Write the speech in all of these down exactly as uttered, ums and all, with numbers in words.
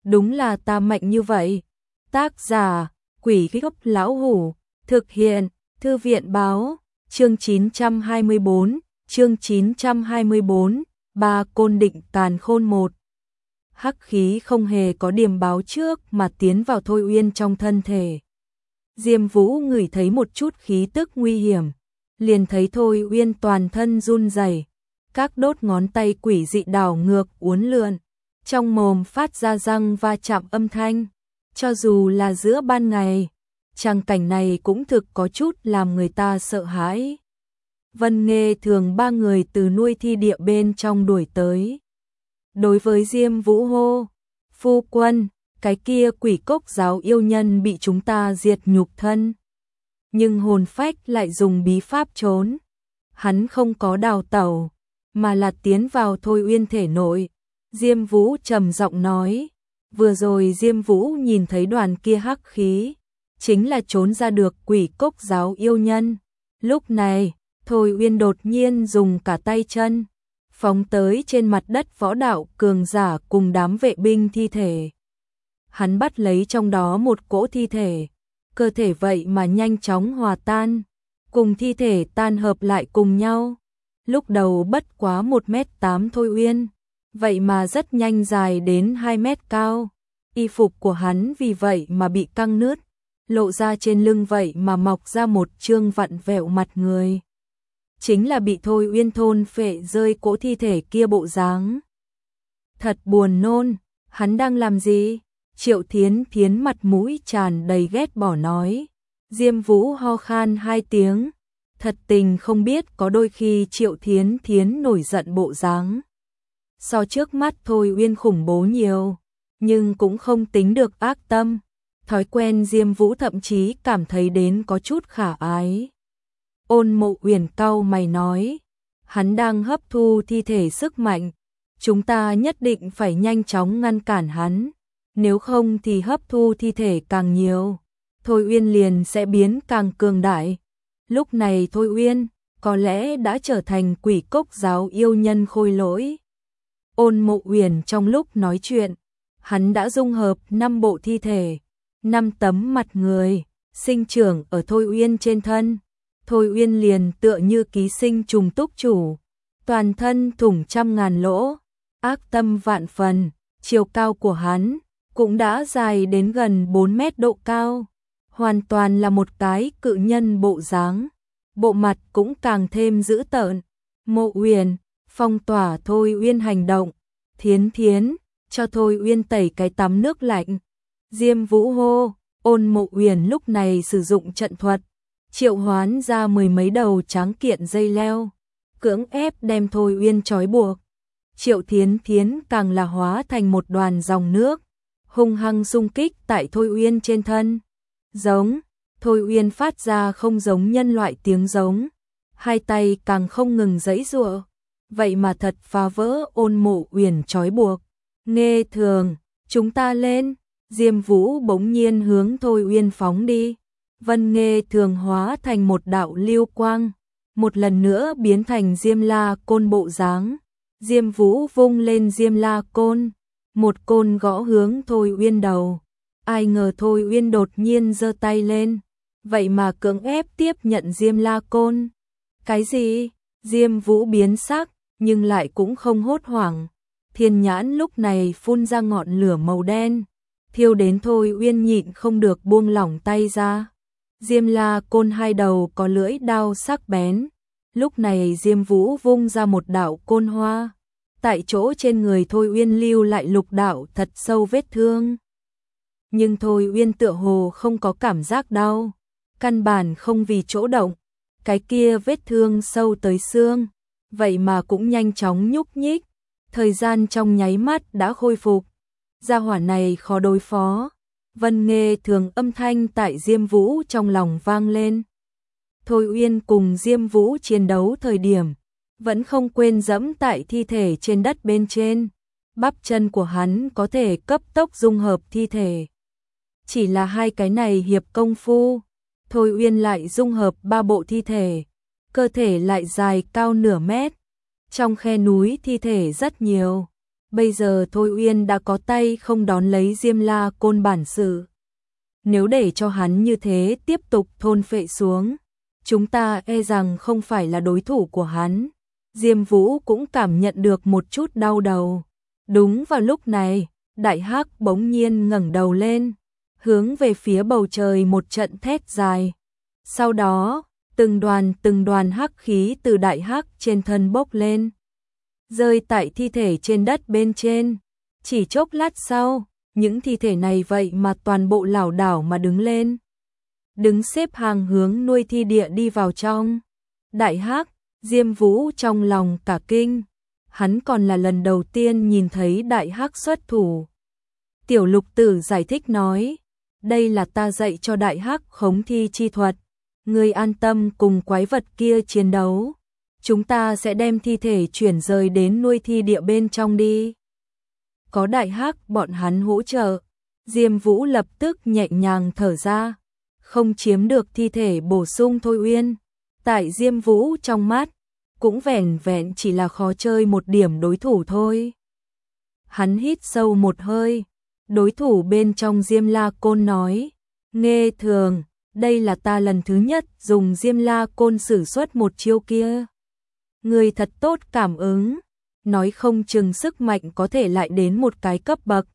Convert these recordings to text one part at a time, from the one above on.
đúng là ta mạnh như vậy. Tác giả, Quỷ Gốc Lão Hủ, thực hiện, Thư viện báo, chương chín trăm hai mươi bốn, chương chín trăm hai mươi bốn, ba Côn Định Càn Khôn một. Hắc khí không hề có điểm báo trước mà tiến vào Thôi Uyên trong thân thể. Diêm Vũ ngửi thấy một chút khí tức nguy hiểm, liền thấy Thôi Uyên toàn thân run rẩy, các đốt ngón tay quỷ dị đảo ngược uốn lượn, trong mồm phát ra răng va chạm âm thanh. Cho dù là giữa ban ngày, tràng cảnh này cũng thực có chút làm người ta sợ hãi. Vân Nghê Thường ba người từ nuôi thi địa bên trong đuổi tới. Đối với Diêm Vũ hô, phu quân, cái kia quỷ cốc giáo yêu nhân bị chúng ta diệt nhục thân. Nhưng hồn phách lại dùng bí pháp trốn. Hắn không có đào tẩu, mà là tiến vào Thôi Uyên thể nội. Diêm Vũ trầm giọng nói, vừa rồi Diêm Vũ nhìn thấy đoàn kia hắc khí, chính là trốn ra được quỷ cốc giáo yêu nhân. Lúc này, Thôi Uyên đột nhiên dùng cả tay chân, phóng tới trên mặt đất võ đạo cường giả cùng đám vệ binh thi thể. Hắn bắt lấy trong đó một cỗ thi thể, cơ thể vậy mà nhanh chóng hòa tan, cùng thi thể tan hợp lại cùng nhau. Lúc đầu bất quá một mét tám Thôi Uyên, vậy mà rất nhanh dài đến hai mét cao. Y phục của hắn vì vậy mà bị căng nứt, lộ ra trên lưng vậy mà mọc ra một trương vặn vẹo mặt người. Chính là bị Thôi Uyên thôn phệ rơi cỗ thi thể kia bộ dáng. Thật buồn nôn, hắn đang làm gì? Triệu Thiến Thiến mặt mũi tràn đầy ghét bỏ nói. Diêm Vũ ho khan hai tiếng, thật tình không biết có đôi khi Triệu Thiến Thiến nổi giận bộ dáng so trước mắt Thôi Uyên khủng bố nhiều, nhưng cũng không tính được ác tâm. Thói quen Diêm Vũ thậm chí cảm thấy đến có chút khả ái. Ôn Mộ Uyển cau mày nói, hắn đang hấp thu thi thể sức mạnh, chúng ta nhất định phải nhanh chóng ngăn cản hắn, nếu không thì hấp thu thi thể càng nhiều, Thôi Uyên liền sẽ biến càng cường đại. Lúc này Thôi Uyên có lẽ đã trở thành quỷ cốc giáo yêu nhân khôi lỗi. Ôn Mộ Uyển trong lúc nói chuyện, hắn đã dung hợp năm bộ thi thể, năm tấm mặt người, sinh trưởng ở Thôi Uyên trên thân. Thôi Uyên liền tựa như ký sinh trùng túc chủ, toàn thân thủng trăm ngàn lỗ, ác tâm vạn phần, chiều cao của hắn cũng đã dài đến gần bốn mét độ cao, hoàn toàn là một cái cự nhân bộ dáng, bộ mặt cũng càng thêm dữ tợn. Mộ Uyển, phong tỏa Thôi Uyên hành động, Thiến Thiến, cho Thôi Uyên tẩy cái tắm nước lạnh. Diêm Vũ hô, Ôn Mộ Uyển lúc này sử dụng trận thuật, triệu hoán ra mười mấy đầu tráng kiện dây leo, cưỡng ép đem Thôi Uyên trói buộc. Triệu Thiến Thiến càng là hóa thành một đoàn dòng nước, hung hăng xung kích tại Thôi Uyên trên thân. Giống, Thôi Uyên phát ra không giống nhân loại tiếng giống, hai tay càng không ngừng giãy giụa, vậy mà thật phá vỡ Ôn Mộ Uyển trói buộc. Nghê Thường, chúng ta lên. Diêm Vũ bỗng nhiên hướng Thôi Uyên phóng đi. Vân Nghê Thường hóa thành một đạo lưu quang, một lần nữa biến thành Diêm La Côn bộ dáng. Diêm Vũ vung lên Diêm La Côn, một côn gõ hướng Thôi Uyên đầu. Ai ngờ Thôi Uyên đột nhiên giơ tay lên, vậy mà cưỡng ép tiếp nhận Diêm La Côn. Cái gì? Diêm Vũ biến sắc, nhưng lại cũng không hốt hoảng. Thiên nhãn lúc này phun ra ngọn lửa màu đen, thiêu đến Thôi Uyên nhịn không được buông lỏng tay ra. Diêm La Côn hai đầu có lưỡi đao sắc bén. Lúc này Diêm Vũ vung ra một đạo côn hoa, tại chỗ trên người Thôi Uyên lưu lại lục đạo thật sâu vết thương. Nhưng Thôi Uyên tựa hồ không có cảm giác đau, căn bản không vì chỗ động, cái kia vết thương sâu tới xương, vậy mà cũng nhanh chóng nhúc nhích, thời gian trong nháy mắt đã khôi phục. Gia hỏa này khó đối phó. Vân Nghê Thường âm thanh tại Diêm Vũ trong lòng vang lên. Thôi Uyên cùng Diêm Vũ chiến đấu thời điểm, vẫn không quên dẫm tại thi thể trên đất bên trên. Bắp chân của hắn có thể cấp tốc dung hợp thi thể. Chỉ là hai cái này hiệp công phu, Thôi Uyên lại dung hợp ba bộ thi thể, cơ thể lại dài cao nửa mét. Trong khe núi thi thể rất nhiều, Bây giờ Thôi Uyên đã có tay không đón lấy Diêm La Côn bản sự. Nếu để cho hắn như thế tiếp tục thôn phệ xuống, chúng ta e rằng không phải là đối thủ của hắn. Diêm Vũ cũng cảm nhận được một chút đau đầu. Đúng vào lúc này, Đại Hắc bỗng nhiên ngẩng đầu lên, hướng về phía bầu trời một trận thét dài. Sau đó, từng đoàn từng đoàn hắc khí từ Đại Hắc trên thân bốc lên, rơi tại thi thể trên đất bên trên. Chỉ chốc lát sau, những thi thể này vậy mà toàn bộ lảo đảo mà đứng lên, đứng xếp hàng hướng nuôi thi địa đi vào trong. Đại Hắc, Diêm Vũ trong lòng cả kinh, hắn còn là lần đầu tiên nhìn thấy Đại Hắc xuất thủ. Tiểu Lục Tử giải thích nói, đây là ta dạy cho Đại Hắc khống thi chi thuật, ngươi an tâm cùng quái vật kia chiến đấu, chúng ta sẽ đem thi thể chuyển rời đến nuôi thi địa bên trong đi. Có Đại Hắc bọn hắn hỗ trợ, Diêm Vũ lập tức nhẹ nhàng thở ra, không chiếm được thi thể bổ sung Thôi Uyên. Tại Diêm Vũ trong mắt, cũng vẻn vẹn chỉ là khó chơi một điểm đối thủ thôi. Hắn hít sâu một hơi, đối thủ bên trong Diêm La Côn nói, nghe thường, đây là ta lần thứ nhất dùng Diêm La Côn sử xuất một chiêu kia. Người thật tốt cảm ứng, nói không chừng sức mạnh có thể lại đến một cái cấp bậc.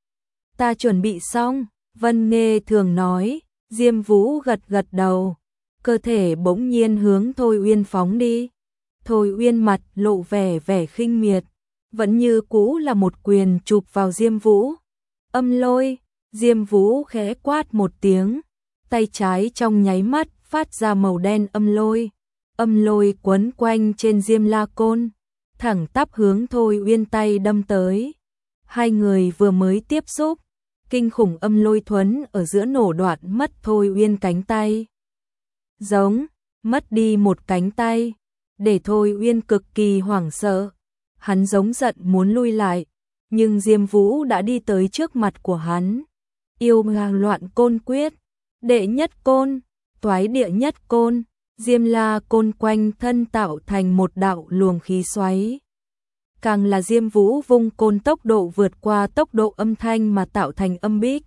Ta chuẩn bị xong, Vân nghe thường nói. Diêm Vũ gật gật đầu, cơ thể bỗng nhiên hướng Thôi Uyên phóng đi. Thôi Uyên mặt lộ vẻ vẻ khinh miệt, vẫn như cũ là một quyền chụp vào Diêm Vũ. Âm lôi, Diêm Vũ khẽ quát một tiếng, tay trái trong nháy mắt phát ra màu đen âm lôi. Âm lôi quấn quanh trên Diêm La Côn, thẳng tắp hướng Thôi Uyên tay đâm tới. Hai người vừa mới tiếp xúc, kinh khủng âm lôi thuẫn ở giữa nổ đoạn mất Thôi Uyên cánh tay. Giống, mất đi một cánh tay, để Thôi Uyên cực kỳ hoảng sợ. Hắn giống giận muốn lui lại, nhưng Diêm Vũ đã đi tới trước mặt của hắn. Yêu hàng loạn côn quyết, đệ nhất côn, toái địa nhất côn, Diêm La Côn quanh thân tạo thành một đạo luồng khí xoáy. Càng là Diêm Vũ vung côn tốc độ vượt qua tốc độ âm thanh mà tạo thành âm bích.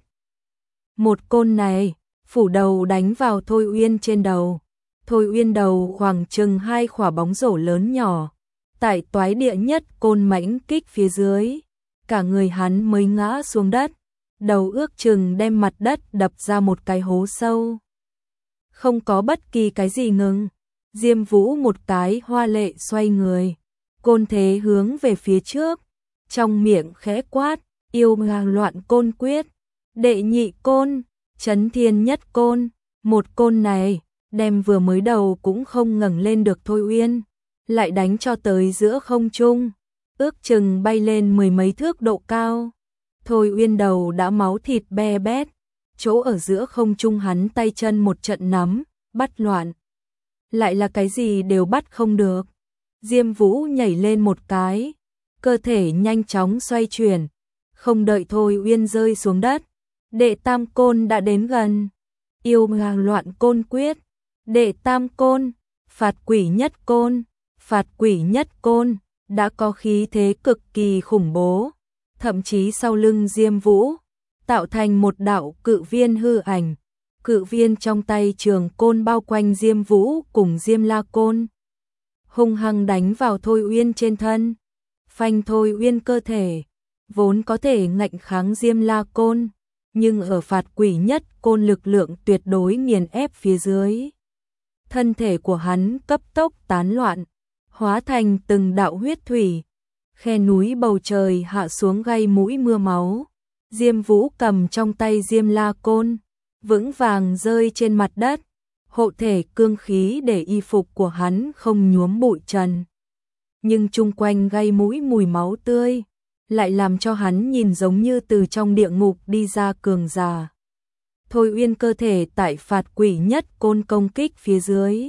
Một côn này, phủ đầu đánh vào Thôi Uyên trên đầu. Thôi Uyên đầu khoảng chừng hai quả bóng rổ lớn nhỏ. Tại toái địa nhất côn mãnh kích phía dưới, cả người hắn mới ngã xuống đất. Đầu ước chừng đem mặt đất đập ra một cái hố sâu. Không có bất kỳ cái gì ngừng. Diêm Vũ một cái hoa lệ xoay người, côn thế hướng về phía trước, trong miệng khẽ quát, yêu hàng loạn côn quyết, đệ nhị côn, chấn thiên nhất côn. Một côn này, đem vừa mới đầu cũng không ngẩng lên được Thôi Uyên, lại đánh cho tới giữa không trung, ước chừng bay lên mười mấy thước độ cao. Thôi Uyên đầu đã máu thịt be bét, chỗ ở giữa không trung hắn tay chân một trận nắm, bắt loạn. Lại là cái gì đều bắt không được. Diêm Vũ nhảy lên một cái, cơ thể nhanh chóng xoay chuyển, không đợi Thôi Uyên rơi xuống đất. Đệ tam côn đã đến gần. Yêu hàng loạn côn quyết, đệ tam côn, phạt quỷ nhất côn, phạt quỷ nhất côn, đã có khí thế cực kỳ khủng bố. Thậm chí sau lưng Diêm Vũ, tạo thành một đạo cự viên hư ảnh. Cự viên trong tay trường côn bao quanh Diêm Vũ cùng Diêm La Côn, hung hăng đánh vào Thôi Uyên trên thân. Phanh Thôi Uyên cơ thể, vốn có thể ngạnh kháng Diêm La Côn, nhưng ở phạt quỷ nhất côn lực lượng tuyệt đối nghiền ép phía dưới. Thân thể của hắn cấp tốc tán loạn, hóa thành từng đạo huyết thủy. Khe núi bầu trời hạ xuống gây mũi mưa máu. Diêm Vũ cầm trong tay Diêm La Côn, vững vàng rơi trên mặt đất. Hộ thể cương khí để y phục của hắn không nhuốm bụi trần. Nhưng chung quanh gây mũi mùi máu tươi, lại làm cho hắn nhìn giống như từ trong địa ngục đi ra cường giả. Thôi Uyên cơ thể tại phạt quỷ nhất côn công kích phía dưới,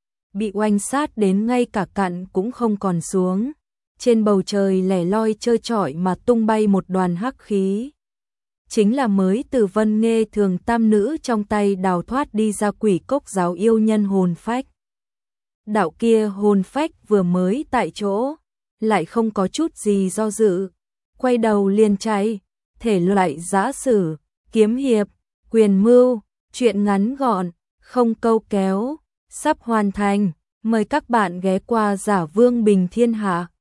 bị oanh sát đến ngay cả cặn cũng không còn xuống. Trên bầu trời lẻ loi trơ trọi mà tung bay một đoàn hắc khí. Chính là mới từ Vân Nghê Thường tam nữ trong tay đào thoát đi ra quỷ cốc giáo yêu nhân hồn phách. Đạo kia hồn phách vừa mới tại chỗ, lại không có chút gì do dự, quay đầu liền chạy, thể loại giã sử, kiếm hiệp, quyền mưu, truyện ngắn gọn, không câu kéo, sắp hoàn thành, mời các bạn ghé qua Giả Vương Bình Thiên Hạ.